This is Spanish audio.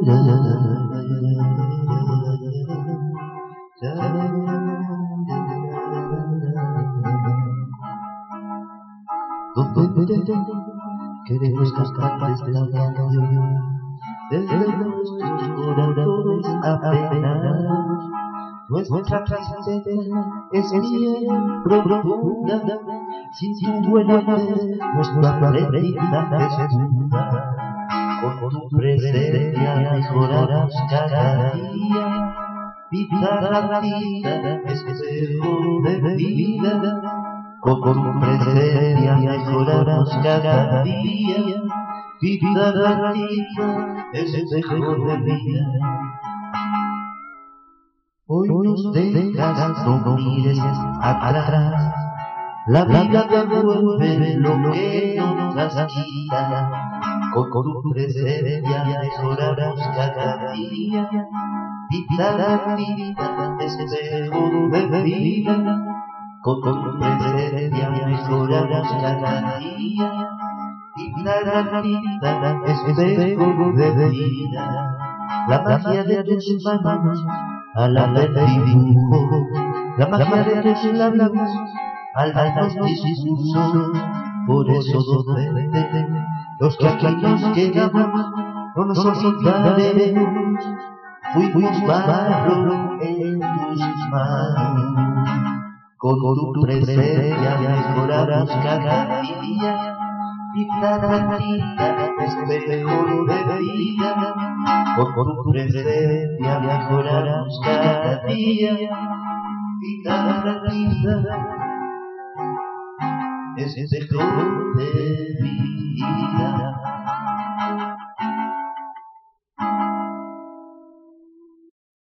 Queremos cantar esta canción desde nuestros corazones apenados. Nuestra tristeza es bien profunda, sin tu buena fe nuestra aprendizaje es funda. Con tu presencia mejorarás cada día, vida ratita es espejo de vida. Con tu presencia mejorarás cada día, vida ratita es espejo de vida. Hoy nos dejas, no mires atrás, la vida devuelve lo que nos has quitado. Con tu presencia mejorarás cada día, vida ratita es espejo de vida. Con tu presencia mejorarás cada día, vida ratita es espejo de vida. La magia de tus manos al hacer dibujo, la magia de tus labios al dar discurso. Por eso docente, los que aquí nos quedamos no nos olvidaremos. Fuimos barro en tus manos. Con tu presencia mejorarás cada día, vida ratita es espejo de vida. Con tu presencia mejorarás cada día, vida ratita es espejo de vida.